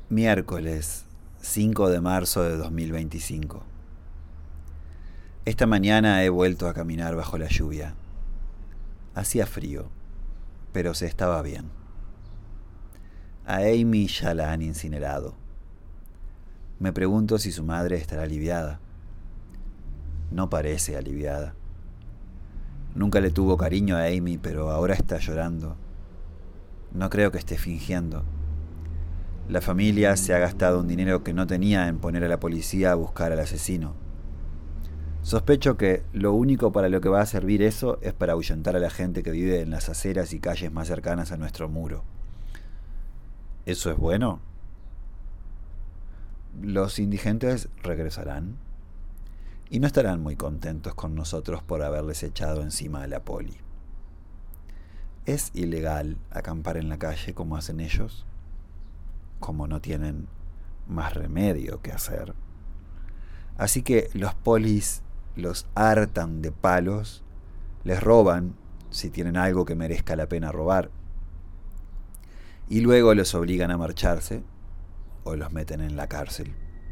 Miércoles 5 de marzo de 2025. Esta mañana he vuelto a caminar bajo la lluvia. Hacía frío, pero se estaba bien. A Amy ya la han incinerado. Me pregunto si su madre estará aliviada. No parece aliviada. Nunca le tuvo cariño a Amy, pero ahora está llorando. No creo que esté fingiendo. La familia se ha gastado un dinero que no tenía en poner a la policía a buscar al asesino. Sospecho que lo único para lo que va a servir eso es para ahuyentar a la gente que vive en las aceras y calles más cercanas a nuestro muro. ¿Eso es bueno? Los indigentes regresarán y no estarán muy contentos con nosotros por haberles echado encima a la poli. ¿Es ilegal acampar en la calle como hacen ellos? Como no tienen más remedio que hacer. Así que los polis los hartan de palos, les roban si tienen algo que merezca la pena robar, y luego los obligan a marcharse o los meten en la cárcel.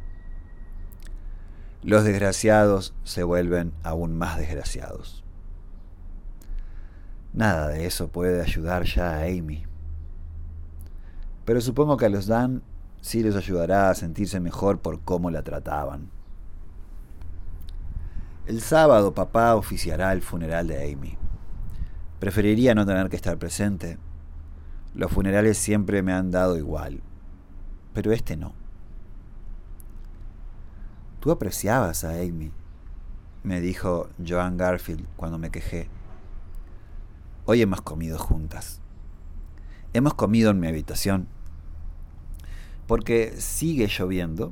Los desgraciados se vuelven aún más desgraciados. Nada de eso puede ayudar ya a Amy. Pero supongo que a los Dan sí les ayudará a sentirse mejor por cómo la trataban. El sábado papá oficiará el funeral de Amy. Preferiría no tener que estar presente. Los funerales siempre me han dado igual, pero este no. Tú apreciabas a Amy, me dijo Joan Garfield cuando me quejé. Hoy hemos comido juntas. Hemos comido en mi habitación. Porque sigue lloviendo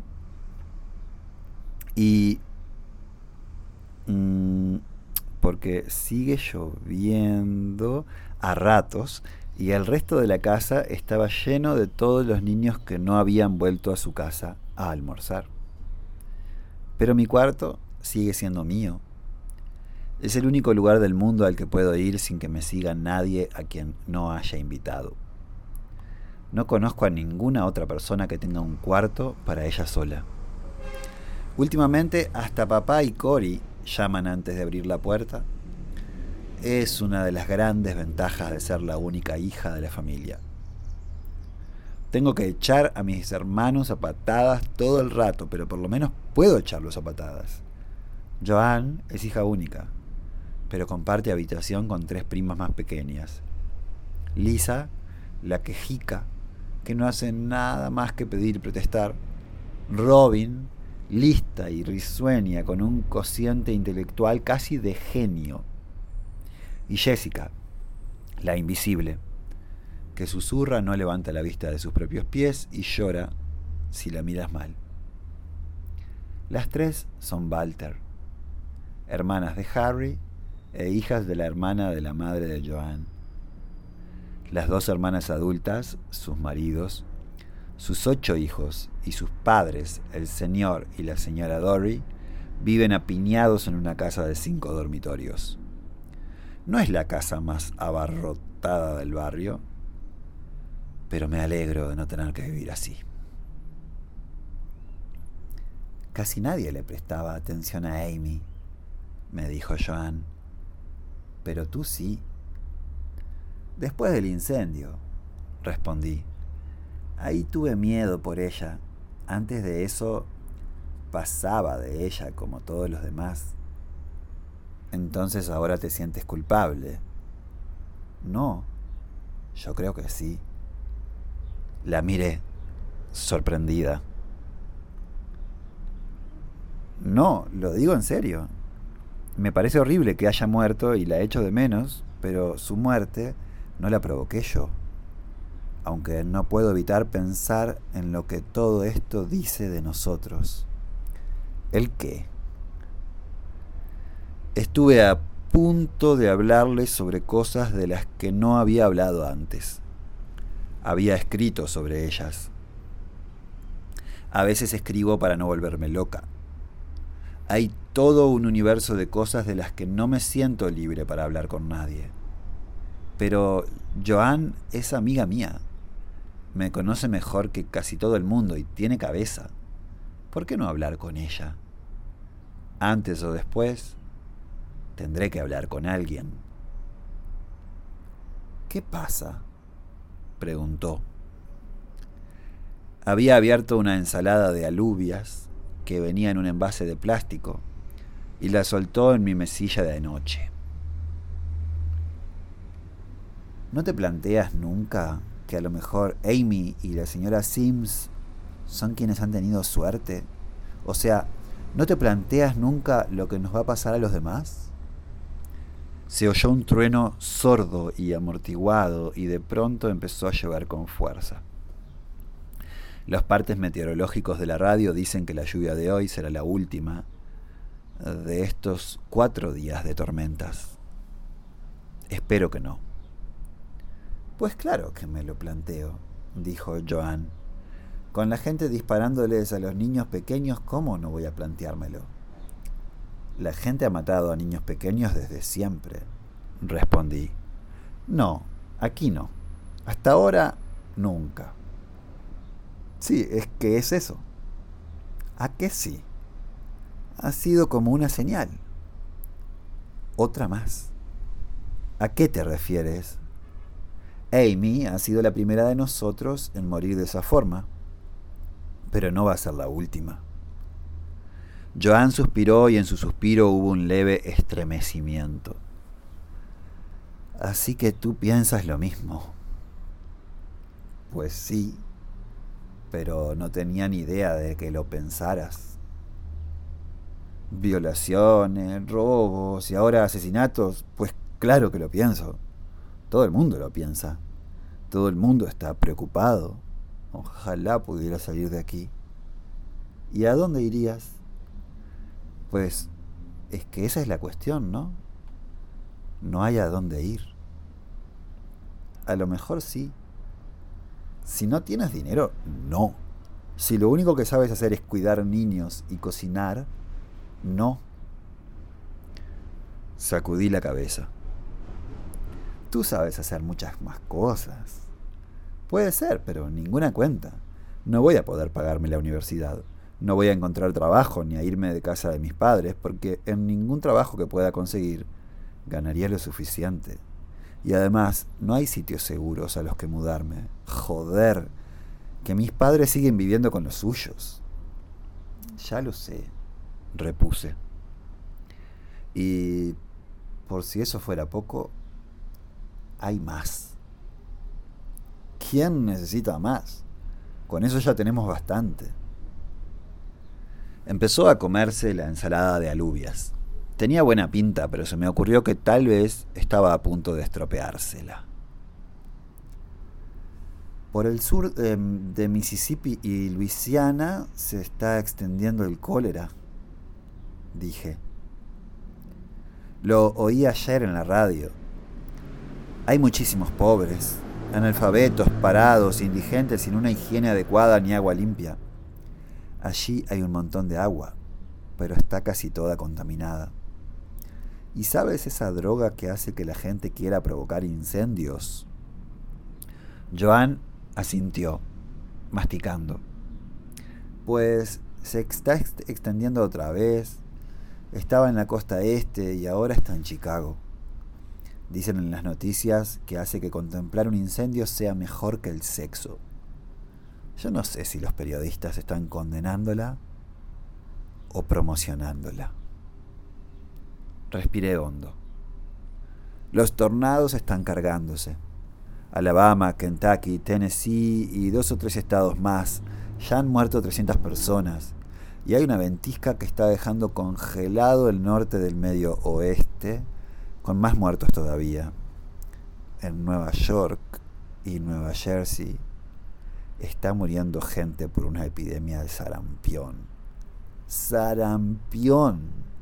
y porque sigue lloviendo a ratos y el resto de la casa estaba lleno de todos los niños que no habían vuelto a su casa a almorzar. Pero mi cuarto sigue siendo mío. Es el único lugar del mundo al que puedo ir sin que me siga nadie a quien no haya invitado. No conozco a ninguna otra persona que tenga un cuarto para ella sola. Últimamente hasta papá y Cory llaman antes de abrir la puerta. Es una de las grandes ventajas de ser la única hija de la familia. Tengo que echar a mis hermanos a patadas todo el rato, pero por lo menos puedo echarlos a patadas. Joan es hija única, pero comparte habitación con 3 primas más pequeñas. Lisa, la quejica, que no hace nada más que pedir y protestar. Robin, lista y risueña con un cociente intelectual casi de genio. Y Jessica, la invisible, que susurra, no levanta la vista de sus propios pies y llora si la miras mal. Las 3 son Walter, hermanas de Harry e hijas de la hermana de la madre de Joan. Las 2 hermanas adultas, sus maridos, sus 8 hijos y sus padres, el señor y la señora Dory, viven apiñados en una casa de 5 dormitorios. No es la casa más abarrotada del barrio, pero me alegro de no tener que vivir así. Casi nadie le prestaba atención a Amy, me dijo Joan, pero tú sí. Después del incendio, respondí. Ahí tuve miedo por ella. Antes de eso, pasaba de ella como todos los demás. Entonces ahora te sientes culpable. No, yo creo que sí. La miré, sorprendida. No, lo digo en serio. Me parece horrible que haya muerto y la echo de menos, pero su muerte no la provoqué yo. Aunque no puedo evitar pensar en lo que todo esto dice de nosotros. ¿El qué? Estuve a punto de hablarle sobre cosas de las que no había hablado antes. Había escrito sobre ellas. A veces escribo para no volverme loca. Hay todo un universo de cosas de las que no me siento libre para hablar con nadie. Pero Joan es amiga mía. Me conoce mejor que casi todo el mundo y tiene cabeza. ¿Por qué no hablar con ella? Antes o después, tendré que hablar con alguien. ¿Qué pasa?, preguntó. Había abierto una ensalada de alubias que venía en un envase de plástico y la soltó en mi mesilla de noche. ¿No te planteas nunca que a lo mejor Amy y la señora Sims son quienes han tenido suerte? O sea, ¿no te planteas nunca lo que nos va a pasar a los demás? Se oyó un trueno sordo y amortiguado y de pronto empezó a llover con fuerza. Los partes meteorológicos de la radio dicen que la lluvia de hoy será la última de estos 4 días de tormentas. Espero que no. Pues claro que me lo planteo, dijo Joan. Con la gente disparándoles a los niños pequeños, ¿cómo no voy a planteármelo? La gente ha matado a niños pequeños desde siempre, respondí. No, aquí no. Hasta ahora, nunca. Sí, es que es eso. ¿A qué sí? Ha sido como una señal. Otra más. ¿A qué te refieres? Amy ha sido la primera de nosotros en morir de esa forma, pero no va a ser la última. Joan suspiró y en su suspiro hubo un leve estremecimiento. Así que tú piensas lo mismo. Pues sí, pero no tenía ni idea de que lo pensaras. Violaciones, robos y ahora asesinatos, pues claro que lo pienso. Todo el mundo lo piensa. Todo el mundo está preocupado. Ojalá pudiera salir de aquí. ¿Y a dónde irías? Pues es que esa es la cuestión, ¿no? No hay a dónde ir. A lo mejor sí. Si no tienes dinero, no. Si lo único que sabes hacer es cuidar niños y cocinar, no. Sacudí la cabeza. Tú sabes hacer muchas más cosas. Puede ser, pero ninguna cuenta. No voy a poder pagarme la universidad. No voy a encontrar trabajo ni a irme de casa de mis padres, porque en ningún trabajo que pueda conseguir ganaría lo suficiente. Y además, no hay sitios seguros a los que mudarme. Joder, que mis padres siguen viviendo con los suyos. Ya lo sé, repuse. Y por si eso fuera poco, hay más. ¿Quién necesita más? Con eso ya tenemos bastante. Empezó a comerse la ensalada de alubias. Tenía buena pinta, pero se me ocurrió que tal vez estaba a punto de estropeársela. Por el sur de Mississippi y Luisiana se está extendiendo el cólera, dije. Lo oí ayer en la radio. Hay muchísimos pobres, analfabetos, parados, indigentes, sin una higiene adecuada ni agua limpia. Allí hay un montón de agua, pero está casi toda contaminada. ¿Y sabes esa droga que hace que la gente quiera provocar incendios? Joan asintió, masticando. Pues se está extendiendo otra vez. Estaba en la costa este y ahora está en Chicago. Dicen en las noticias que hace que contemplar un incendio sea mejor que el sexo. Yo no sé si los periodistas están condenándola o promocionándola. Respiré hondo. Los tornados están cargándose. Alabama, Kentucky, Tennessee y 2 o 3 estados más. Ya han muerto 300 personas. Y hay una ventisca que está dejando congelado el norte del medio oeste, con más muertos todavía. En Nueva York y Nueva Jersey está muriendo gente por una epidemia de sarampión. ¡Sarampión!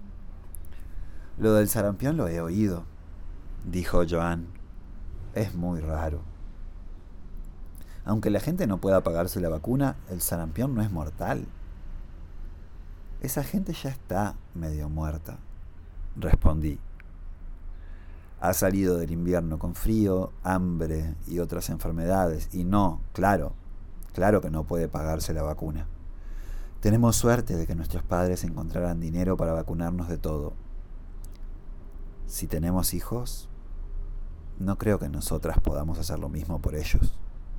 Lo del sarampión lo he oído, dijo Joan. Es muy raro. Aunque la gente no pueda pagarse la vacuna, el sarampión no es mortal. Esa gente ya está medio muerta, respondí. Ha salido del invierno con frío, hambre y otras enfermedades, y no, claro, Claro que no puede pagarse la vacuna. Tenemos suerte de que nuestros padres encontraran dinero para vacunarnos de todo. Si tenemos hijos, no creo que nosotras podamos hacer lo mismo por ellos.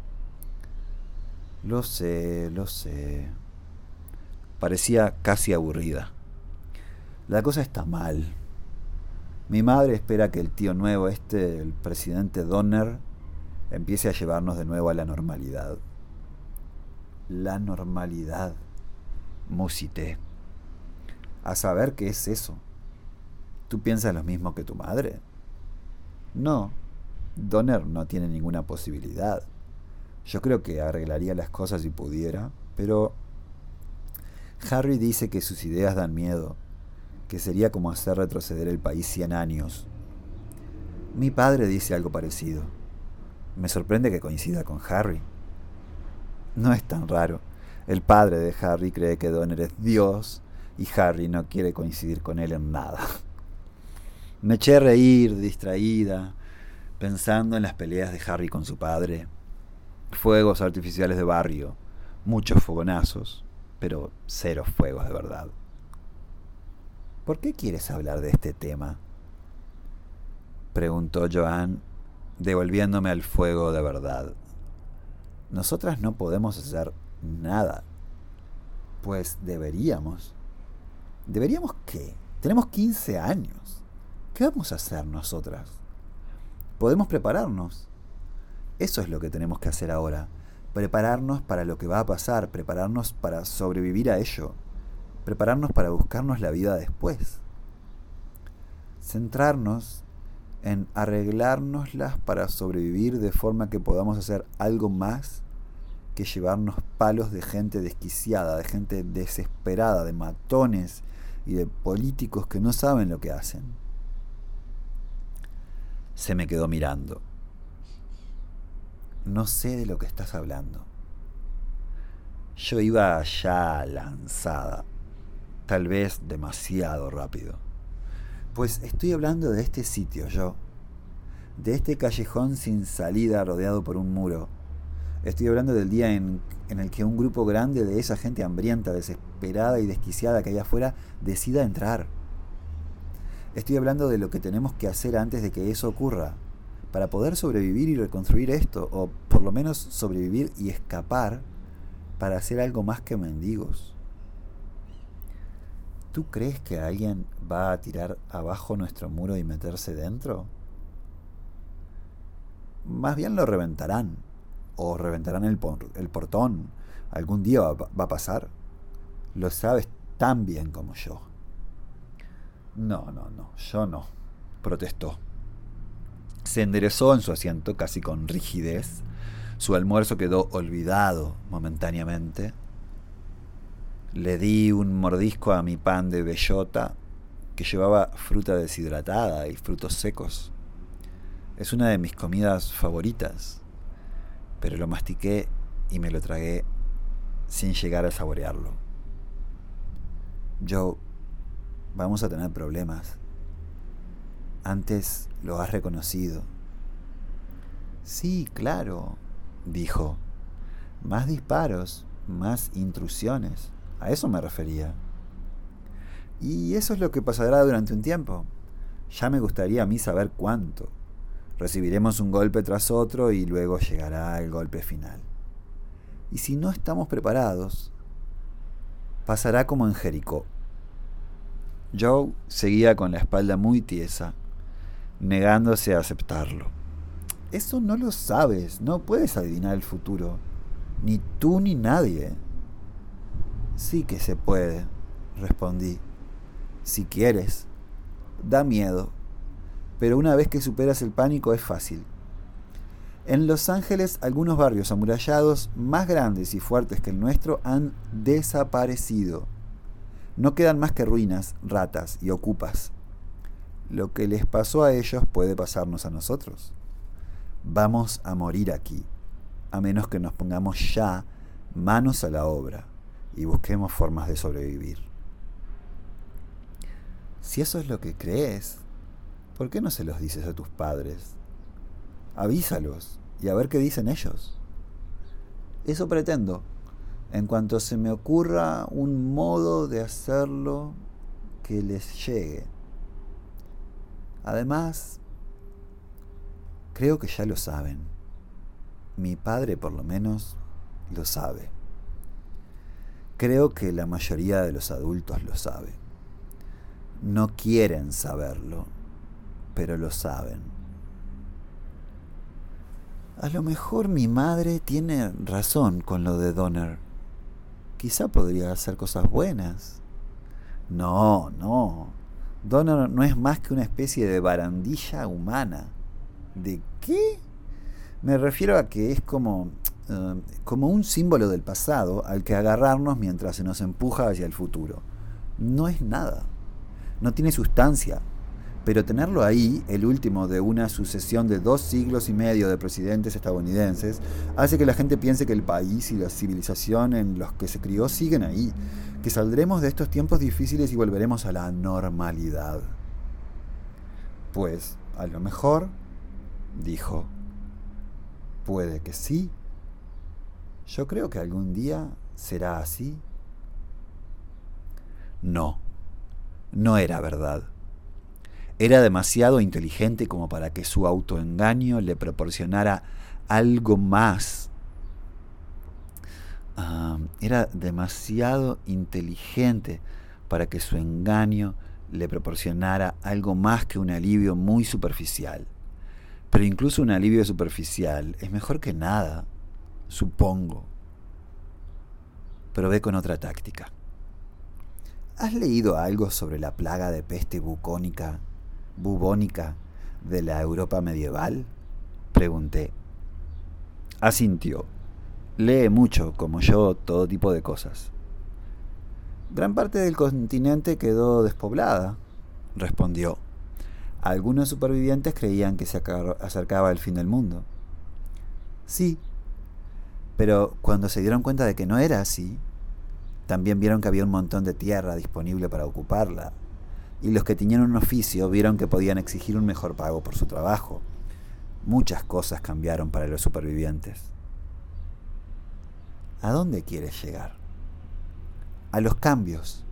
Lo sé, lo sé. Parecía casi aburrida. La cosa está mal. Mi madre espera que el tío nuevo, el presidente Donner, empiece a llevarnos de nuevo a la normalidad. La normalidad. Musité. A saber qué es eso. ¿Tú piensas lo mismo que tu madre? No. Donner no tiene ninguna posibilidad. Yo creo que arreglaría las cosas si pudiera, pero Harry dice que sus ideas dan miedo, que sería como hacer retroceder el país 100 años. Mi padre dice algo parecido. Me sorprende que coincida con Harry. No es tan raro. El padre de Harry cree que Donner es Dios y Harry no quiere coincidir con él en nada. Me eché a reír, distraída, pensando en las peleas de Harry con su padre. Fuegos artificiales de barrio, muchos fogonazos, pero cero fuegos de verdad. ¿Por qué quieres hablar de este tema?, preguntó Joanne, devolviéndome al fuego de verdad. Nosotras no podemos hacer nada. Pues deberíamos. ¿Deberíamos qué? Tenemos 15 años. ¿Qué vamos a hacer nosotras? Podemos prepararnos. Eso es lo que tenemos que hacer ahora. Prepararnos para lo que va a pasar, prepararnos para sobrevivir a ello, prepararnos para buscarnos la vida después. Centrarnos en arreglárnoslas para sobrevivir de forma que podamos hacer algo más que llevarnos palos de gente desquiciada, de gente desesperada, de matones y de políticos que no saben lo que hacen. Se me quedó mirando. No sé de lo que estás hablando. Yo iba ya lanzada, tal vez demasiado rápido. Pues estoy hablando de este sitio, de este callejón sin salida rodeado por un muro. Estoy hablando del día en el que un grupo grande de esa gente hambrienta, desesperada y desquiciada que hay afuera decida entrar. Estoy hablando de lo que tenemos que hacer antes de que eso ocurra, para poder sobrevivir y reconstruir esto, o por lo menos sobrevivir y escapar para hacer algo más que mendigos. ¿Tú crees que alguien va a tirar abajo nuestro muro y meterse dentro? Más bien lo reventarán, o reventarán el portón. Algún día va a pasar. Lo sabes tan bien como yo. No, yo no, protestó. Se enderezó en su asiento casi con rigidez. Su almuerzo quedó olvidado momentáneamente. Le di un mordisco a mi pan de bellota, que llevaba fruta deshidratada y frutos secos. Es una de mis comidas favoritas, pero lo mastiqué y me lo tragué sin llegar a saborearlo. Joe, vamos a tener problemas. Antes lo has reconocido. Sí, claro, dijo. Más disparos, más intrusiones. A eso me refería. Y eso es lo que pasará durante un tiempo. Ya me gustaría a mí saber cuánto. Recibiremos un golpe tras otro y luego llegará el golpe final. Y si no estamos preparados, pasará como en Jericó. Joe seguía con la espalda muy tiesa, negándose a aceptarlo. Eso no lo sabes, no puedes adivinar el futuro. Ni tú ni nadie. Sí que se puede, respondí. Si quieres. Da miedo. Pero una vez que superas el pánico es fácil. En Los Ángeles, algunos barrios amurallados más grandes y fuertes que el nuestro han desaparecido. No quedan más que ruinas, ratas y ocupas. Lo que les pasó a ellos puede pasarnos a nosotros. Vamos a morir aquí, a menos que nos pongamos ya manos a la obra y busquemos formas de sobrevivir. Si eso es lo que crees, ¿por qué no se los dices a tus padres? Avísalos y a ver qué dicen ellos. Eso pretendo. En cuanto se me ocurra un modo de hacerlo que les llegue. Además, creo que ya lo saben. Mi padre, por lo menos, lo sabe. Creo que la mayoría de los adultos lo sabe. No quieren saberlo, pero lo saben. A lo mejor mi madre tiene razón con lo de Donner. Quizá podría hacer cosas buenas. No. Donner no es más que una especie de barandilla humana. ¿De qué? Me refiero a que es como un símbolo del pasado al que agarrarnos mientras se nos empuja hacia el futuro. No es nada. No tiene sustancia. Pero tenerlo ahí, el último de una sucesión de 2 siglos y medio de presidentes estadounidenses, hace que la gente piense que el país y la civilización en los que se crió siguen ahí, que saldremos de estos tiempos difíciles y volveremos a la normalidad. Pues, a lo mejor, dijo, puede que sí. Yo creo que algún día será así. No era verdad. Era demasiado inteligente como para que su autoengaño le proporcionara algo más. Era demasiado inteligente para que su engaño le proporcionara algo más que un alivio muy superficial. Pero incluso un alivio superficial es mejor que nada, supongo. Probé con otra táctica. ¿Has leído algo sobre la plaga de peste bubónica de la Europa medieval? Pregunté. Asintió. Lee mucho, como yo, todo tipo de cosas. Gran parte del continente quedó despoblada, respondió. Algunos supervivientes creían que se acercaba el fin del mundo. Sí, pero cuando se dieron cuenta de que no era así, también vieron que había un montón de tierra disponible para ocuparla, y los que tenían un oficio vieron que podían exigir un mejor pago por su trabajo. Muchas cosas cambiaron para los supervivientes. ¿A dónde quieres llegar? A los cambios.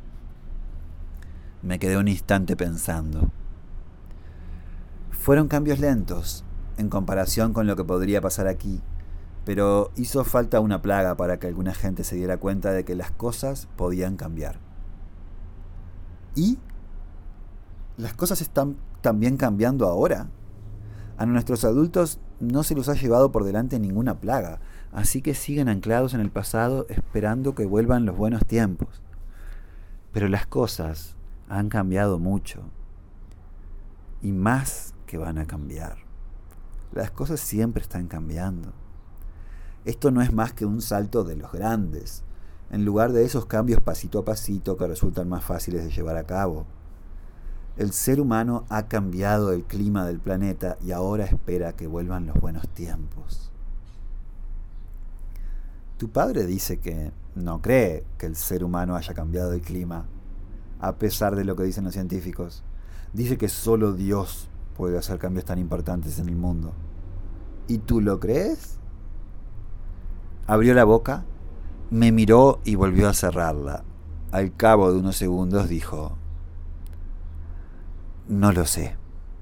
Me quedé un instante pensando. Fueron cambios lentos, en comparación con lo que podría pasar aquí, pero hizo falta una plaga para que alguna gente se diera cuenta de que las cosas podían cambiar. ¿Y? ¿Las cosas están también cambiando ahora? A nuestros adultos no se los ha llevado por delante ninguna plaga, así que siguen anclados en el pasado esperando que vuelvan los buenos tiempos. Pero las cosas han cambiado mucho, y más que van a cambiar. Las cosas siempre están cambiando. Esto no es más que un salto de los grandes, en lugar de esos cambios pasito a pasito que resultan más fáciles de llevar a cabo. El ser humano ha cambiado el clima del planeta y ahora espera que vuelvan los buenos tiempos. Tu padre dice que no cree que el ser humano haya cambiado el clima, a pesar de lo que dicen los científicos. Dice que solo Dios puede hacer cambios tan importantes en el mundo. ¿Y tú lo crees? Abrió la boca, me miró y volvió a cerrarla. Al cabo de unos segundos dijo: no lo sé.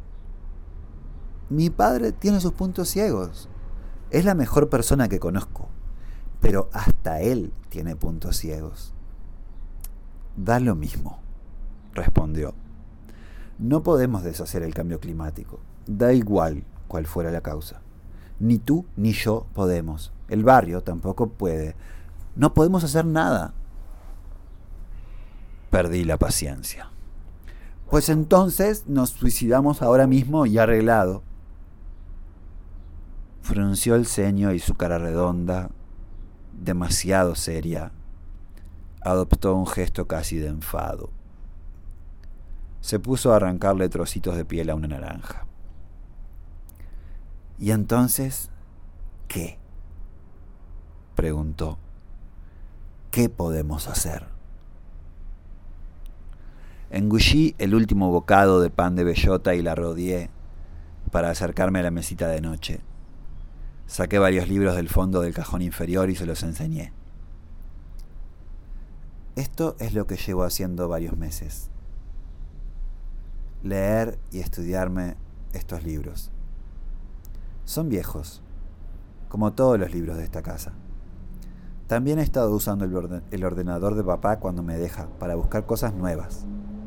Mi padre tiene sus puntos ciegos. Es la mejor persona que conozco, pero hasta él tiene puntos ciegos. Da lo mismo, respondió. No podemos deshacer el cambio climático. Da igual cuál fuera la causa. Ni tú ni yo podemos. El barrio tampoco puede. No podemos hacer nada. Perdí la paciencia. Pues entonces nos suicidamos ahora mismo y arreglado. Frunció el ceño y su cara redonda, demasiado seria, adoptó un gesto casi de enfado. Se puso a arrancarle trocitos de piel a una naranja. ¿Y entonces qué?, preguntó. ¿Qué podemos hacer? Engullí el último bocado de pan de bellota y la rodeé para acercarme a la mesita de noche. Saqué varios libros del fondo del cajón inferior y se los enseñé. Esto es lo que llevo haciendo varios meses. Leer y estudiarme estos libros. Son viejos, como todos los libros de esta casa. También he estado usando el ordenador de papá cuando me deja para buscar cosas nuevas.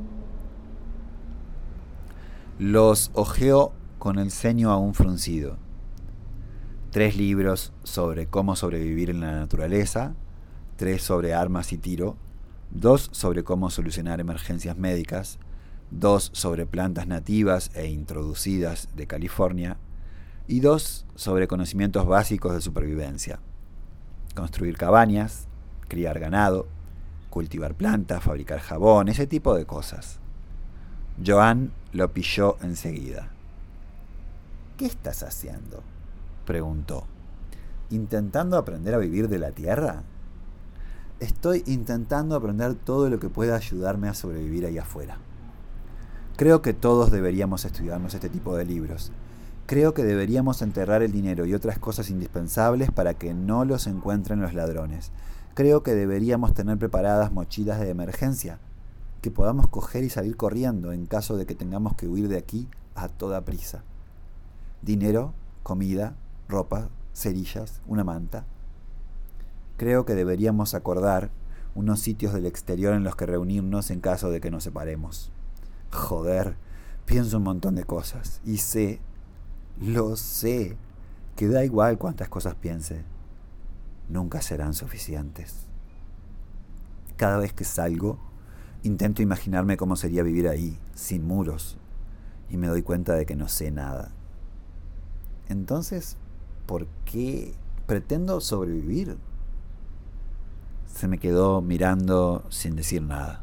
Los hojeo con el ceño aún fruncido. 3 libros sobre cómo sobrevivir en la naturaleza, 3 sobre armas y tiro, 2 sobre cómo solucionar emergencias médicas, 2 sobre plantas nativas e introducidas de California y 2 sobre conocimientos básicos de supervivencia. Construir cabañas, criar ganado, cultivar plantas, fabricar jabón, ese tipo de cosas. Joan lo pilló enseguida. ¿Qué estás haciendo?, preguntó. ¿Intentando aprender a vivir de la tierra? Estoy intentando aprender todo lo que pueda ayudarme a sobrevivir ahí afuera. Creo que todos deberíamos estudiarnos este tipo de libros. Creo que deberíamos enterrar el dinero y otras cosas indispensables para que no los encuentren los ladrones. Creo que deberíamos tener preparadas mochilas de emergencia, que podamos coger y salir corriendo en caso de que tengamos que huir de aquí a toda prisa. Dinero, comida, ropa, cerillas, una manta. Creo que deberíamos acordar unos sitios del exterior en los que reunirnos en caso de que nos separemos. Joder, pienso un montón de cosas y lo sé, que da igual cuántas cosas piense. Nunca serán suficientes. Cada vez que salgo, intento imaginarme cómo sería vivir ahí, sin muros, y me doy cuenta de que no sé nada. Entonces, ¿por qué pretendo sobrevivir? Se me quedó mirando sin decir nada.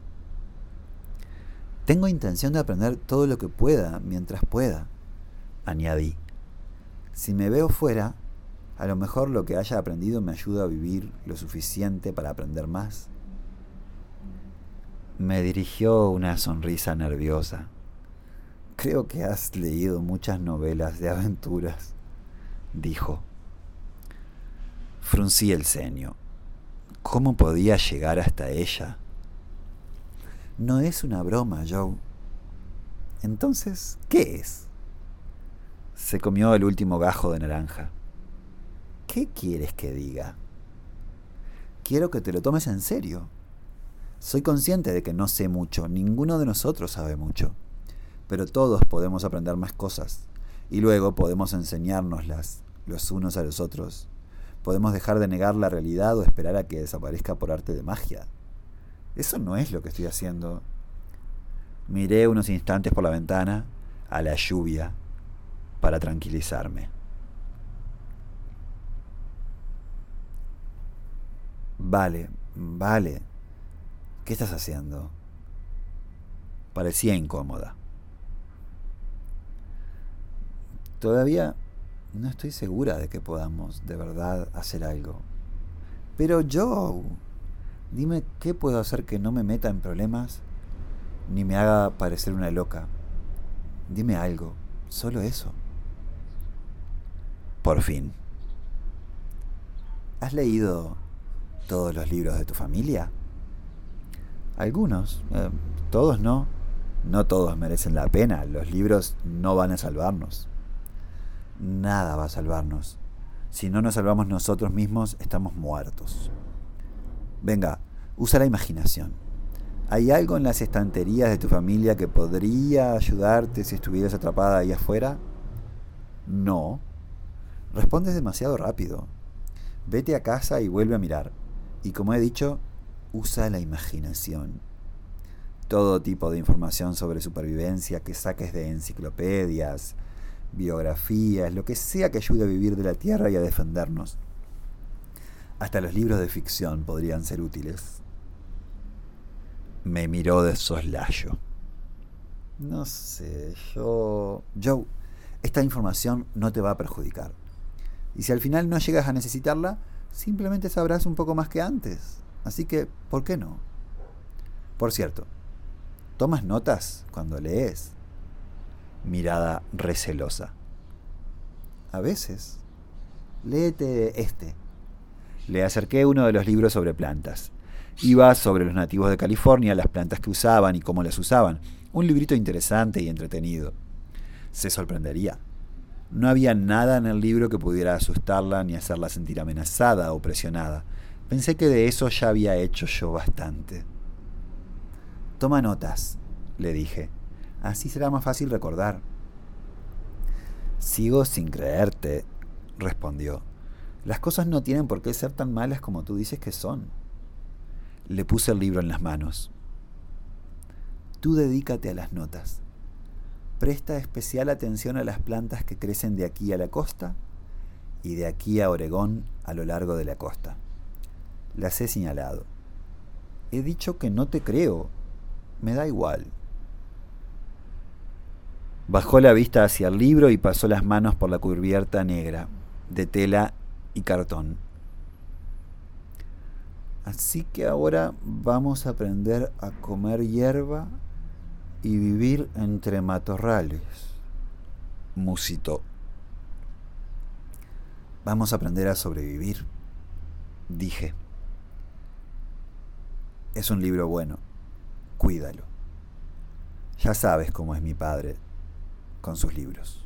Tengo intención de aprender todo lo que pueda mientras pueda, añadí. Si me veo fuera, a lo mejor lo que haya aprendido me ayuda a vivir lo suficiente para aprender más. Me dirigió una sonrisa nerviosa. Creo que has leído muchas novelas de aventuras, dijo. Fruncí el ceño. ¿Cómo podía llegar hasta ella? No es una broma, Joe. Entonces, ¿qué es? Se comió el último gajo de naranja. ¿Qué quieres que diga? Quiero que te lo tomes en serio. Soy consciente de que no sé mucho, ninguno de nosotros sabe mucho, pero todos podemos aprender más cosas y luego podemos enseñárnoslas los unos a los otros. Podemos dejar de negar la realidad o esperar a que desaparezca por arte de magia. Eso no es lo que estoy haciendo. Miré unos instantes por la ventana a la lluvia para tranquilizarme. Vale. ¿Qué estás haciendo? Parecía incómoda. Todavía no estoy segura de que podamos de verdad hacer algo. Pero Joe, dime qué puedo hacer que no me meta en problemas ni me haga parecer una loca. Dime algo, solo eso. Por fin. ¿Has leído todos los libros de tu familia? Algunos, todos no. No todos merecen la pena. Los libros no van a salvarnos. Nada va a salvarnos. Si no nos salvamos nosotros mismos, estamos muertos. Venga, usa la imaginación. ¿Hay algo en las estanterías de tu familia que podría ayudarte si estuvieras atrapada ahí afuera? No. Respondes demasiado rápido. Vete a casa y vuelve a mirar. Y como he dicho, usa la imaginación. Todo tipo de información sobre supervivencia que saques de enciclopedias, biografías, lo que sea que ayude a vivir de la tierra y a defendernos. Hasta los libros de ficción podrían ser útiles. Me miró de soslayo. No sé, Joe, esta información no te va a perjudicar. Y si al final no llegas a necesitarla, simplemente sabrás un poco más que antes. Así que, ¿por qué no? Por cierto, ¿tomas notas cuando lees? Mirada recelosa. A veces. Léete este. Le acerqué uno de los libros sobre plantas. Iba sobre los nativos de California, las plantas que usaban y cómo las usaban. Un librito interesante y entretenido. Se sorprendería. No había nada en el libro que pudiera asustarla ni hacerla sentir amenazada o presionada. Pensé que de eso ya había hecho yo bastante. Toma notas, le dije. Así será más fácil recordar. Sigo sin creerte, respondió. Las cosas no tienen por qué ser tan malas como tú dices que son. Le puse el libro en las manos. Tú dedícate a las notas. Presta especial atención a las plantas que crecen de aquí a la costa y de aquí a Oregón a lo largo de la costa. Las he señalado. He dicho que no te creo. Me da igual. Bajó la vista hacia el libro y pasó las manos por la cubierta negra, de tela y cartón. Así que ahora vamos a aprender a comer hierba y vivir entre matorrales, musitó. Vamos a aprender a sobrevivir, dije. Es un libro bueno, cuídalo. Ya sabes cómo es mi padre con sus libros.